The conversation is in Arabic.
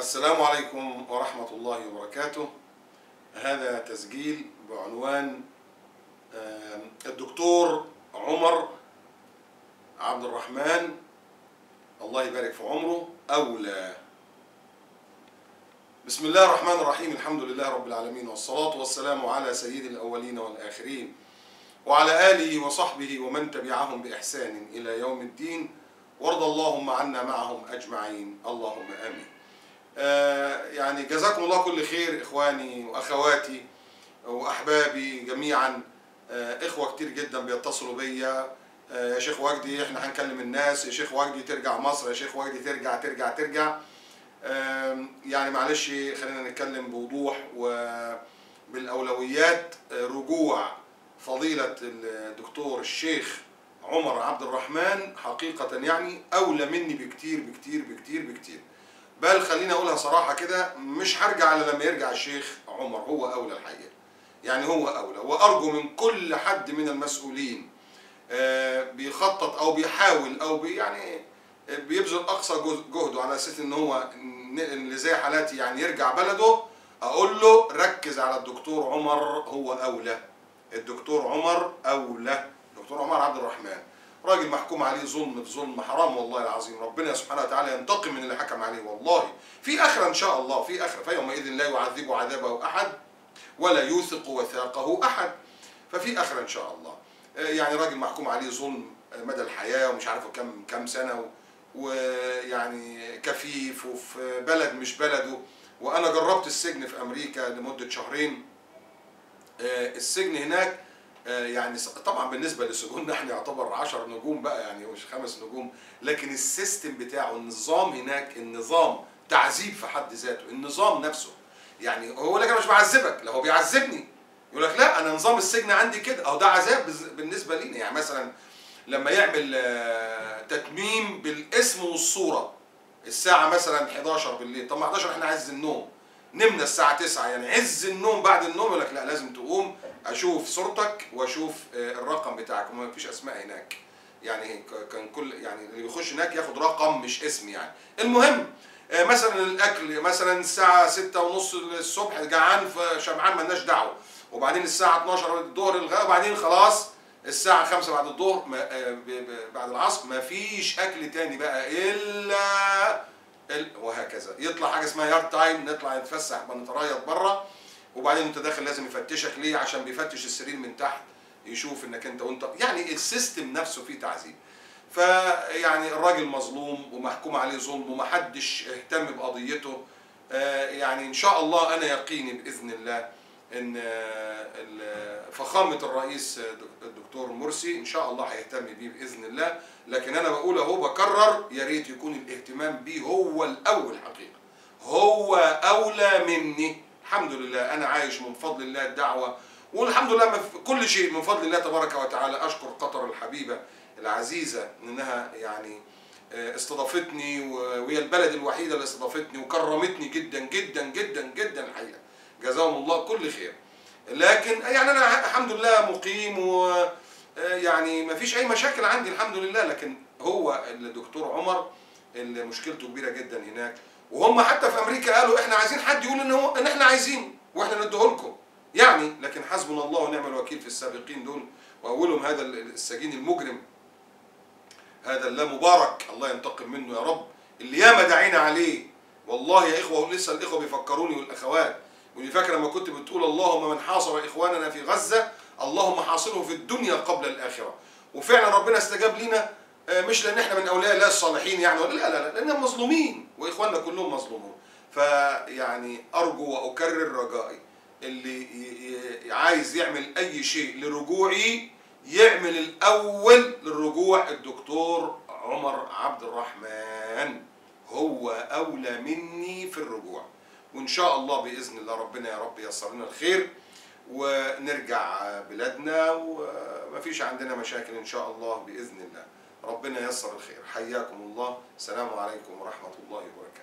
السلام عليكم ورحمة الله وبركاته. هذا تسجيل بعنوان الدكتور عمر عبد الرحمن الله يبارك في عمره أولى. بسم الله الرحمن الرحيم، الحمد لله رب العالمين، والصلاة والسلام على سيد الأولين والآخرين وعلى آله وصحبه ومن تبعهم بإحسان إلى يوم الدين، وارض اللهم عنا معهم أجمعين، اللهم آمين. يعني جزاكم الله كل خير إخواني وأخواتي وأحبابي جميعا. إخوة كتير جدا بيتصلوا بيا، يا شيخ وجدي احنا هنكلم الناس، يا شيخ وجدي ترجع مصر، يا شيخ وجدي ترجع. يعني معلش خلينا نتكلم بوضوح وبالأولويات. رجوع فضيلة الدكتور الشيخ عمر عبد الرحمن حقيقة يعني أولى مني بكتير بكتير بكتير بكتير، بل خليني أقولها صراحة كده، مش هرجع إلا لما يرجع الشيخ عمر، هو أولى الحقيقة، يعني هو أولى. وأرجو من كل حد من المسؤولين بيخطط أو بيحاول أو يعني بيبذل أقصى جهده على أساس إن هو اللي زي حالاتي يعني يرجع بلده، أقول له ركز على الدكتور عمر، هو أولى. الدكتور عمر أولى. الدكتور عمر عبد الرحمن راجل محكوم عليه ظلم في ظلم، حرام والله العظيم. ربنا سبحانه وتعالى ينتقم من اللي حكم عليه والله، في آخرة إن شاء الله، في آخرة، فيومئذ لا يعذب عذابه أحد ولا يوثق وثاقه أحد، ففي آخرة إن شاء الله. يعني راجل محكوم عليه ظلم مدى الحياة ومش عارف كم سنة، ويعني كفيف وفي بلد مش بلده. وأنا جربت السجن في أمريكا لمدة شهرين. السجن هناك يعني طبعا بالنسبة لسجوننا احنا يعتبر 10 نجوم بقى، يعني مش 5 نجوم، لكن السيستم بتاعه، النظام هناك، النظام تعذيب في حد ذاته، النظام نفسه. يعني هو يقول لك انا مش بعذبك، لا هو بيعذبني، يقول لك لا انا نظام السجن عندي كده، او ده عذاب بالنسبة لينا. يعني مثلا لما يعمل تتميم بالاسم والصورة الساعة مثلا 11 بالليل، طب ما 11 احنا عز النوم، نمنا الساعة 9، يعني عز النوم بعد النوم، يقول لك لا لازم تقوم اشوف صورتك واشوف الرقم بتاعك، وما فيش اسماء هناك. يعني كان كل يعني اللي بيخش هناك ياخد رقم مش اسم يعني. المهم مثلا الاكل مثلا الساعة 6:30 الصبح، جعان فشبعان مالناش دعوة، وبعدين الساعة 12 الظهر الغداء، وبعدين خلاص الساعة 5 بعد الظهر بعد العصر ما فيش اكل تاني بقى الا وهكذا. يطلع حاجة اسمها يارد تايم، نطلع نتفسح بنتريض بره، وبعدين انت داخل لازم يفتشك. ليه؟ عشان بيفتش السرير من تحت يشوف انك انت وانت يعني السيستم نفسه فيه تعذيب. فيعني الراجل مظلوم ومحكوم عليه ظلم ومحدش اهتم بقضيته. يعني ان شاء الله انا يقيني باذن الله ان فخامة الرئيس الدكتور مرسي ان شاء الله هيهتم بيه باذن الله. لكن انا بقول اهو بكرر، يا ريت يكون الاهتمام بيه هو الاول حقيقة، هو اولى مني. الحمد لله انا عايش من فضل الله الدعوة، والحمد لله كل شيء من فضل الله تبارك وتعالى. اشكر قطر الحبيبة العزيزة انها يعني استضافتني، وهي البلد الوحيدة اللي استضافتني وكرمتني جدا جدا جدا جدا الحقيقة، جزاهم الله كل خير. لكن يعني انا الحمد لله مقيم، و يعني ما فيش اي مشاكل عندي الحمد لله. لكن هو الدكتور عمر اللي مشكلته كبيرة جدا هناك، وهم حتى في امريكا قالوا احنا عايزين حد يقول ان احنا عايزين واحنا نديه لكم يعني. لكن حسبنا الله ونعم الوكيل في السابقين دول، واولهم هذا السجين المجرم، هذا اللا مبارك، الله ينتقم منه يا رب، اللي ياما دعينا عليه والله يا اخوه. ولسه الاخوه بيفكروني والاخوات، واللي فاكر لما كنت بتقول اللهم من حاصر اخواننا في غزه اللهم حاصره في الدنيا قبل الاخره. وفعلا ربنا استجاب لنا، مش لان احنا من اولياء الله الصالحين يعني، لا لا لا، لاننا مظلومين واخواننا كلهم مظلومون. فيعني ارجو واكرر رجائي، اللي عايز يعمل اي شيء لرجوعي يعمل الاول للرجوع الدكتور عمر عبد الرحمن، هو اولى مني في الرجوع. وان شاء الله باذن الله ربنا يا رب ييسر لنا الخير ونرجع بلادنا ومفيش عندنا مشاكل ان شاء الله باذن الله. ربنا ييسر الخير. حياكم الله، السلام عليكم ورحمه الله وبركاته.